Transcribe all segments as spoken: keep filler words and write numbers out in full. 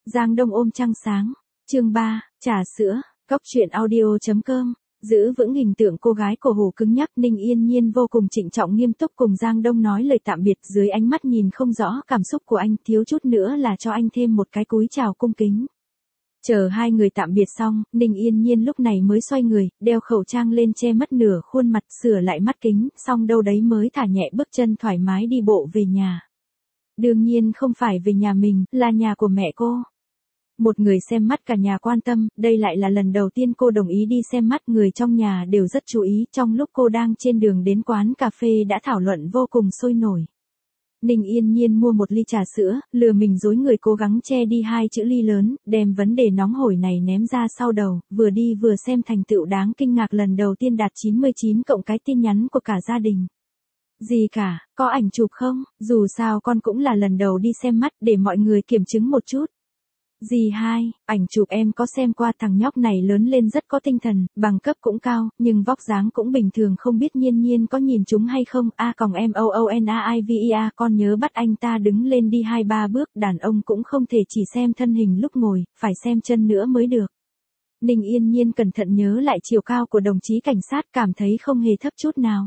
Giang Đông ôm trăng sáng. Chương ba, trà sữa, Cóc truyện audio chấm com. Giữ vững hình tượng cô gái cổ hủ cứng nhắc, Ninh Yên Nhiên vô cùng trịnh trọng nghiêm túc cùng Giang Đông nói lời tạm biệt, dưới ánh mắt nhìn không rõ cảm xúc của anh, thiếu chút nữa là cho anh thêm một cái cúi chào cung kính. Chờ hai người tạm biệt xong, Ninh Yên Nhiên lúc này mới xoay người, đeo khẩu trang lên che mất nửa khuôn mặt, sửa lại mắt kính, xong đâu đấy mới thả nhẹ bước chân thoải mái đi bộ về nhà. Đương nhiên không phải về nhà mình, là nhà của mẹ cô. Một người xem mắt cả nhà quan tâm, đây lại là lần đầu tiên cô đồng ý đi xem mắt, người trong nhà đều rất chú ý, trong lúc cô đang trên đường đến quán cà phê đã thảo luận vô cùng sôi nổi. Ninh Yên Nhiên mua một ly trà sữa, lừa mình dối người cố gắng che đi hai chữ ly lớn, đem vấn đề nóng hổi này ném ra sau đầu, vừa đi vừa xem thành tựu đáng kinh ngạc lần đầu tiên đạt chín mươi chín cộng cái tin nhắn của cả gia đình. Gì cả, có ảnh chụp không, dù sao con cũng là lần đầu đi xem mắt, để mọi người kiểm chứng một chút. Dì hai, ảnh chụp em có xem qua, thằng nhóc này lớn lên rất có tinh thần, bằng cấp cũng cao, nhưng vóc dáng cũng bình thường, không biết Nhiên Nhiên có nhìn chúng hay không. A còng em o o n a i v e a, con nhớ bắt anh ta đứng lên đi hai ba bước, đàn ông cũng không thể chỉ xem thân hình lúc ngồi, phải xem chân nữa mới được. Ninh Yên Nhiên cẩn thận nhớ lại chiều cao của đồng chí cảnh sát, cảm thấy không hề thấp chút nào.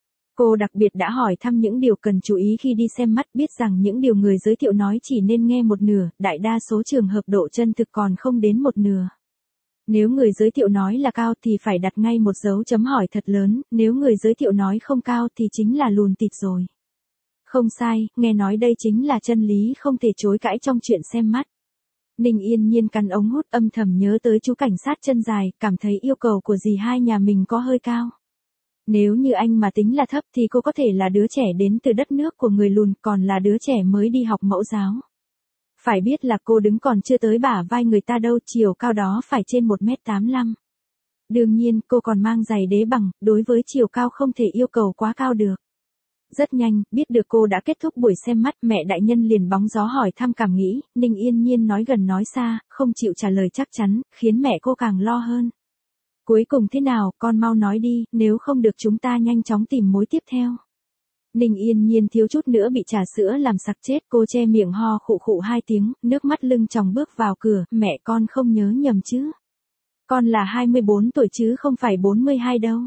Cô đặc biệt đã hỏi thăm những điều cần chú ý khi đi xem mắt, biết rằng những điều người giới thiệu nói chỉ nên nghe một nửa, đại đa số trường hợp độ chân thực còn không đến một nửa. Nếu người giới thiệu nói là cao thì phải đặt ngay một dấu chấm hỏi thật lớn, nếu người giới thiệu nói không cao thì chính là lùn tịt rồi. Không sai, nghe nói đây chính là chân lý không thể chối cãi trong chuyện xem mắt. Ninh Yên Nhiên cắn ống hút, âm thầm nhớ tới chú cảnh sát chân dài, cảm thấy yêu cầu của dì hai nhà mình có hơi cao. Nếu như anh mà tính là thấp thì cô có thể là đứa trẻ đến từ đất nước của người lùn, còn là đứa trẻ mới đi học mẫu giáo. Phải biết là cô đứng còn chưa tới bả vai người ta đâu, chiều cao đó phải trên một mét tám mươi lăm. Đương nhiên cô còn mang giày đế bằng, đối với chiều cao không thể yêu cầu quá cao được. Rất nhanh, biết được cô đã kết thúc buổi xem mắt, mẹ đại nhân liền bóng gió hỏi thăm cảm nghĩ, Ninh Yên Nhiên nói gần nói xa, không chịu trả lời chắc chắn, khiến mẹ cô càng lo hơn. Cuối cùng thế nào, con mau nói đi, nếu không được chúng ta nhanh chóng tìm mối tiếp theo. Ninh Yên Nhiên thiếu chút nữa bị trà sữa làm sặc chết, cô che miệng ho khụ khụ hai tiếng, nước mắt lưng tròng bước vào cửa, mẹ con không nhớ nhầm chứ. Con là hai mươi bốn tuổi chứ không phải bốn mươi hai đâu.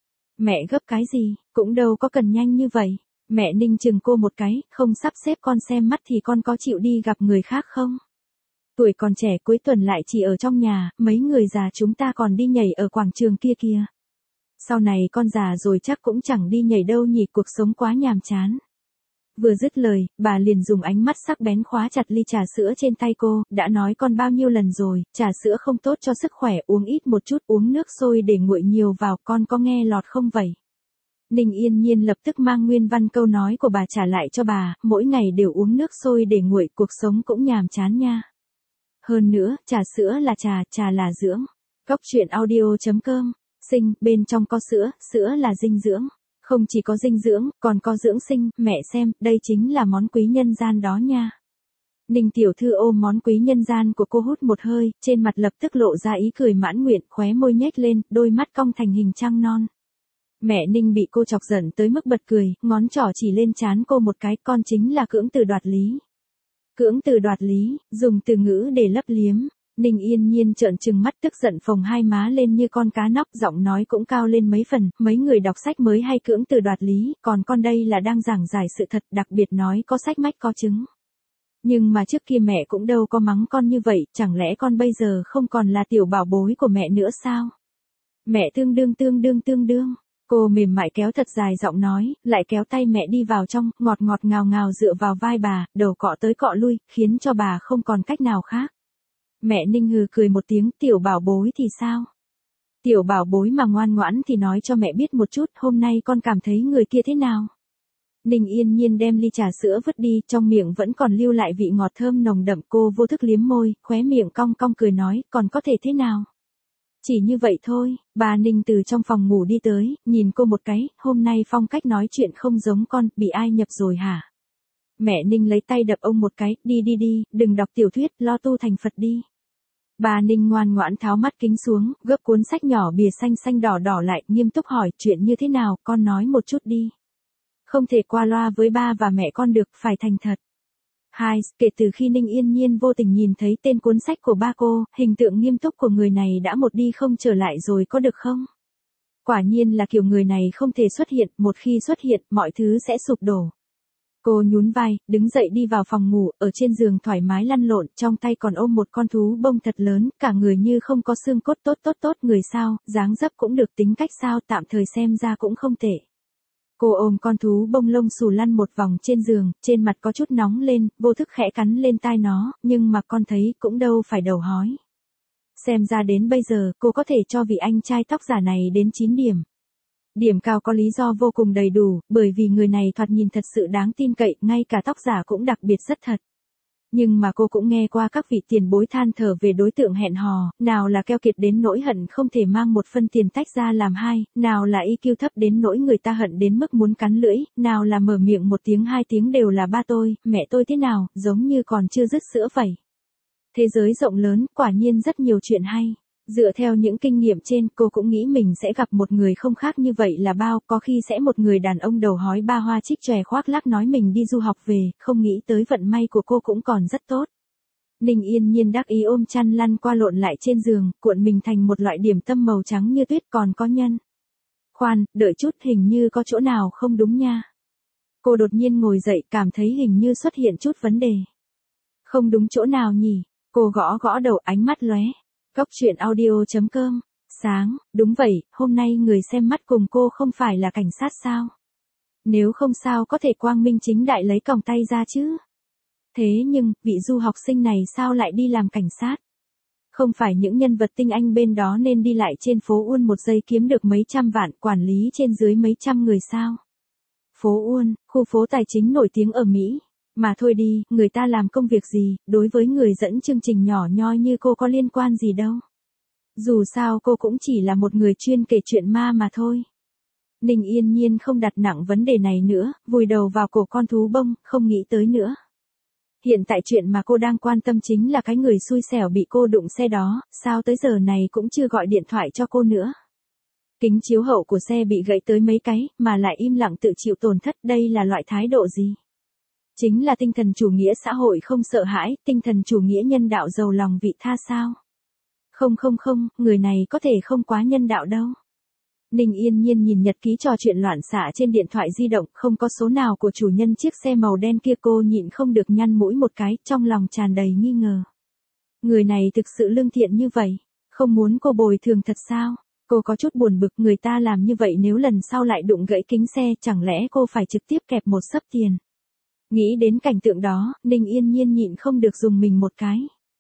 Mẹ gấp cái gì, cũng đâu có cần nhanh như vậy. Mẹ Ninh chừng cô một cái, không sắp xếp con xem mắt thì con có chịu đi gặp người khác không? Tuổi còn trẻ cuối tuần lại chỉ ở trong nhà, mấy người già chúng ta còn đi nhảy ở quảng trường kia kìa. Sau này con già rồi chắc cũng chẳng đi nhảy đâu nhỉ, cuộc sống quá nhàm chán. Vừa dứt lời, bà liền dùng ánh mắt sắc bén khóa chặt ly trà sữa trên tay cô, đã nói con bao nhiêu lần rồi, trà sữa không tốt cho sức khỏe, uống ít một chút, uống nước sôi để nguội nhiều vào, con có nghe lọt không vậy? Ninh Yên Nhiên lập tức mang nguyên văn câu nói của bà trả lại cho bà, mỗi ngày đều uống nước sôi để nguội, cuộc sống cũng nhàm chán nha. Hơn nữa, trà sữa là trà, trà là dưỡng. Cóc truyện audio chấm com. Sinh, bên trong có sữa, sữa là dinh dưỡng. Không chỉ có dinh dưỡng, còn có dưỡng sinh, mẹ xem, đây chính là món quý nhân gian đó nha. Ninh tiểu thư ôm món quý nhân gian của cô hút một hơi, trên mặt lập tức lộ ra ý cười mãn nguyện, khóe môi nhếch lên, đôi mắt cong thành hình trăng non. Mẹ Ninh bị cô chọc giận tới mức bật cười, ngón trỏ chỉ lên trán cô một cái, con chính là cưỡng từ đoạt lý. Cưỡng từ đoạt lý, dùng từ ngữ để lấp liếm. Ninh Yên Nhiên trợn trừng mắt tức giận phồng hai má lên như con cá nóc, giọng nói cũng cao lên mấy phần, mấy người đọc sách mới hay cưỡng từ đoạt lý, còn con đây là đang giảng giải sự thật, đặc biệt nói có sách mách có chứng. Nhưng mà trước kia mẹ cũng đâu có mắng con như vậy, chẳng lẽ con bây giờ không còn là tiểu bảo bối của mẹ nữa sao? Mẹ tương đương tương đương tương đương. Cô mềm mại kéo thật dài giọng nói, lại kéo tay mẹ đi vào trong, ngọt ngọt ngào ngào dựa vào vai bà, đầu cọ tới cọ lui, khiến cho bà không còn cách nào khác. Mẹ Ninh hừ cười một tiếng, tiểu bảo bối thì sao? Tiểu bảo bối mà ngoan ngoãn thì nói cho mẹ biết một chút, hôm nay con cảm thấy người kia thế nào? Ninh Yên Nhiên đem ly trà sữa vứt đi, trong miệng vẫn còn lưu lại vị ngọt thơm nồng đậm, cô vô thức liếm môi, khóe miệng cong cong cười nói, còn có thể thế nào? Chỉ như vậy thôi. Bà Ninh từ trong phòng ngủ đi tới, nhìn cô một cái, hôm nay phong cách nói chuyện không giống con, bị ai nhập rồi hả? Mẹ Ninh lấy tay đập ông một cái, đi đi đi, đừng đọc tiểu thuyết, lo tu thành Phật đi. Bà Ninh ngoan ngoãn tháo mắt kính xuống, gấp cuốn sách nhỏ bìa xanh xanh đỏ đỏ lại, nghiêm túc hỏi, chuyện như thế nào, con nói một chút đi. Không thể qua loa với ba và mẹ con được, phải thành thật. Hai, kể từ khi Ninh Yên Nhiên vô tình nhìn thấy tên cuốn sách của ba cô, hình tượng nghiêm túc của người này đã một đi không trở lại rồi có được không? Quả nhiên là kiểu người này không thể xuất hiện, một khi xuất hiện, mọi thứ sẽ sụp đổ. Cô nhún vai, đứng dậy đi vào phòng ngủ, ở trên giường thoải mái lăn lộn, trong tay còn ôm một con thú bông thật lớn, cả người như không có xương cốt tốt tốt tốt người sao, dáng dấp cũng được tính cách sao tạm thời xem ra cũng không tệ. Cô ôm con thú bông lông xù lăn một vòng trên giường, trên mặt có chút nóng lên, vô thức khẽ cắn lên tai nó, nhưng mà con thấy cũng đâu phải đầu hói. Xem ra đến bây giờ, cô có thể cho vị anh trai tóc giả này đến chín điểm. Điểm cao có lý do vô cùng đầy đủ, bởi vì người này thoạt nhìn thật sự đáng tin cậy, ngay cả tóc giả cũng đặc biệt rất thật. Nhưng mà cô cũng nghe qua các vị tiền bối than thở về đối tượng hẹn hò, nào là keo kiệt đến nỗi hận không thể mang một phân tiền tách ra làm hai, nào là i kiu thấp đến nỗi người ta hận đến mức muốn cắn lưỡi, nào là mở miệng một tiếng hai tiếng đều là ba tôi, mẹ tôi thế nào, giống như còn chưa dứt sữa vậy. Thế giới rộng lớn, quả nhiên rất nhiều chuyện hay. Dựa theo những kinh nghiệm trên, cô cũng nghĩ mình sẽ gặp một người không khác như vậy là bao, có khi sẽ một người đàn ông đầu hói ba hoa chích chòe khoác lác nói mình đi du học về, không nghĩ tới vận may của cô cũng còn rất tốt. Ninh Yên Nhiên đắc ý ôm chăn lăn qua lộn lại trên giường, cuộn mình thành một loại điểm tâm màu trắng như tuyết còn có nhân. Khoan, đợi chút hình như có chỗ nào không đúng nha. Cô đột nhiên ngồi dậy cảm thấy hình như xuất hiện chút vấn đề. Không đúng chỗ nào nhỉ? Cô gõ gõ đầu ánh mắt lóe. Góc chuyện audio chấm com. Sáng, đúng vậy, hôm nay người xem mắt cùng cô không phải là cảnh sát sao? Nếu không sao có thể quang minh chính đại lấy còng tay ra chứ? Thế nhưng, vị du học sinh này sao lại đi làm cảnh sát? Không phải những nhân vật tinh anh bên đó nên đi lại trên phố Uôn một giây kiếm được mấy trăm vạn, quản lý trên dưới mấy trăm người sao? Phố Uôn, khu phố tài chính nổi tiếng ở Mỹ. Mà thôi đi, người ta làm công việc gì, đối với người dẫn chương trình nhỏ nhoi như cô có liên quan gì đâu. Dù sao cô cũng chỉ là một người chuyên kể chuyện ma mà thôi. Ninh Yên Nhiên không đặt nặng vấn đề này nữa, vùi đầu vào cổ con thú bông, không nghĩ tới nữa. Hiện tại chuyện mà cô đang quan tâm chính là cái người xui xẻo bị cô đụng xe đó, sao tới giờ này cũng chưa gọi điện thoại cho cô nữa. Kính chiếu hậu của xe bị gãy tới mấy cái, mà lại im lặng tự chịu tổn thất, đây là loại thái độ gì? Chính là tinh thần chủ nghĩa xã hội không sợ hãi, tinh thần chủ nghĩa nhân đạo giàu lòng vị tha sao? Không không không, người này có thể không quá nhân đạo đâu. Ninh Yên Nhiên nhìn nhật ký trò chuyện loạn xạ trên điện thoại di động, không có số nào của chủ nhân chiếc xe màu đen kia, cô nhịn không được nhăn mũi một cái, trong lòng tràn đầy nghi ngờ. Người này thực sự lương thiện như vậy, không muốn cô bồi thường thật sao? Cô có chút buồn bực, người ta làm như vậy nếu lần sau lại đụng gãy kính xe, chẳng lẽ cô phải trực tiếp kẹp một xấp tiền? Nghĩ đến cảnh tượng đó, Ninh Yên Nhiên nhịn không được dùng mình một cái.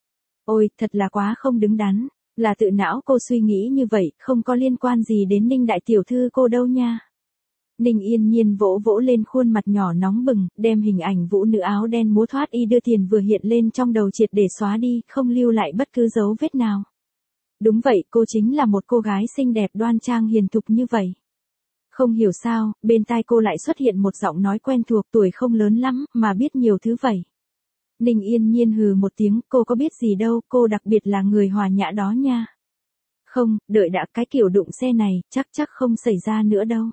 Ôi, thật là quá không đứng đắn, là tự não cô suy nghĩ như vậy, không có liên quan gì đến Ninh đại tiểu thư cô đâu nha. Ninh Yên Nhiên vỗ vỗ lên khuôn mặt nhỏ nóng bừng, đem hình ảnh vũ nữ áo đen múa thoát y đưa tiền vừa hiện lên trong đầu triệt để xóa đi, không lưu lại bất cứ dấu vết nào. Đúng vậy, cô chính là một cô gái xinh đẹp đoan trang hiền thục như vậy. Không hiểu sao, bên tai cô lại xuất hiện một giọng nói quen thuộc, tuổi không lớn lắm, mà biết nhiều thứ vậy. Ninh Yên Nhiên hừ một tiếng, cô có biết gì đâu, cô đặc biệt là người hòa nhã đó nha. Không, đợi đã, cái kiểu đụng xe này, chắc chắc không xảy ra nữa đâu.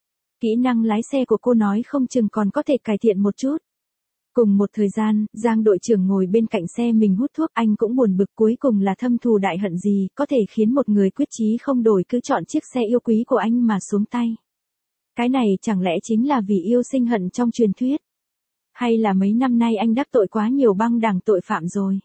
Kỹ năng lái xe của cô nói không chừng còn có thể cải thiện một chút. Cùng một thời gian, Giang đội trưởng ngồi bên cạnh xe mình hút thuốc, anh cũng buồn bực, cuối cùng là thâm thù đại hận gì, có thể khiến một người quyết chí không đổi cứ chọn chiếc xe yêu quý của anh mà xuống tay. Cái này chẳng lẽ chính là vì yêu sinh hận trong truyền thuyết? Hay là mấy năm nay anh đắc tội quá nhiều băng đảng tội phạm rồi?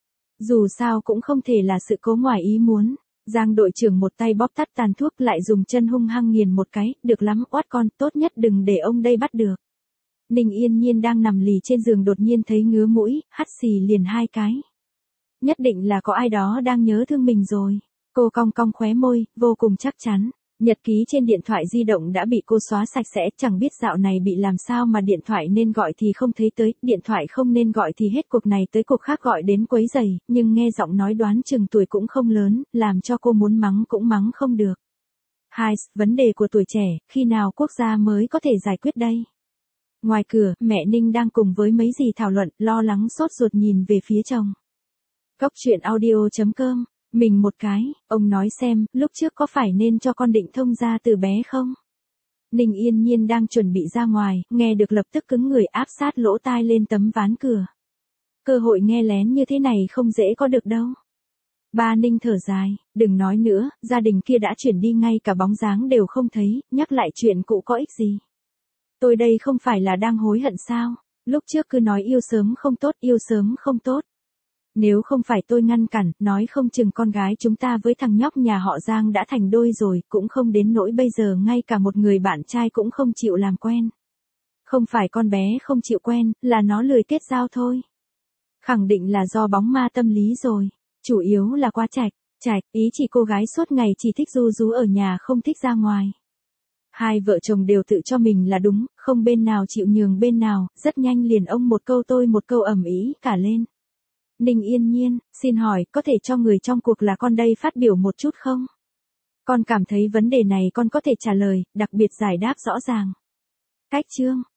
Dù sao cũng không thể là sự cố ngoài ý muốn. Giang đội trưởng một tay bóp tắt tàn thuốc lại dùng chân hung hăng nghiền một cái, được lắm oát con, tốt nhất đừng để ông đây bắt được. Ninh Yên Nhiên đang nằm lì trên giường đột nhiên thấy ngứa mũi, hắt xì liền hai cái. Nhất định là có ai đó đang nhớ thương mình rồi. Cô cong cong khóe môi, vô cùng chắc chắn. Nhật ký trên điện thoại di động đã bị cô xóa sạch sẽ, chẳng biết dạo này bị làm sao mà điện thoại nên gọi thì không thấy tới, điện thoại không nên gọi thì hết cuộc này tới cuộc khác gọi đến quấy rầy, nhưng nghe giọng nói đoán chừng tuổi cũng không lớn, làm cho cô muốn mắng cũng mắng không được. Hai, vấn đề của tuổi trẻ, khi nào quốc gia mới có thể giải quyết đây? Ngoài cửa, mẹ Ninh đang cùng với mấy dì thảo luận, lo lắng sốt ruột nhìn về phía chồng. Góc chuyện audio chấm com. Mình một cái, ông nói xem, lúc trước có phải nên cho con Định Thông ra từ bé không? Ninh Yên Nhiên đang chuẩn bị ra ngoài, nghe được lập tức cứng người áp sát lỗ tai lên tấm ván cửa. cơ hội nghe lén như thế này không dễ có được đâu. Ba Ninh thở dài, đừng nói nữa, gia đình kia đã chuyển đi ngay cả bóng dáng đều không thấy, nhắc lại chuyện cũ có ích gì. Tôi đây không phải là đang hối hận sao, lúc trước cứ nói yêu sớm không tốt, yêu sớm không tốt. Nếu không phải tôi ngăn cản, nói không chừng con gái chúng ta với thằng nhóc nhà họ Giang đã thành đôi rồi, cũng không đến nỗi bây giờ ngay cả một người bạn trai cũng không chịu làm quen. Không phải con bé không chịu quen, là nó lười kết giao thôi. Khẳng định là do bóng ma tâm lý rồi, chủ yếu là quá chạch, chạch, ý chỉ cô gái suốt ngày chỉ thích ru rú ở nhà không thích ra ngoài. Hai vợ chồng đều tự cho mình là đúng, không bên nào chịu nhường bên nào, rất nhanh liền ông một câu tôi một câu ầm ĩ cả lên. Ninh Yên Nhiên, xin hỏi, có thể cho người trong cuộc là con đây phát biểu một chút không? Con cảm thấy vấn đề này con có thể trả lời, đặc biệt giải đáp rõ ràng. Cách chương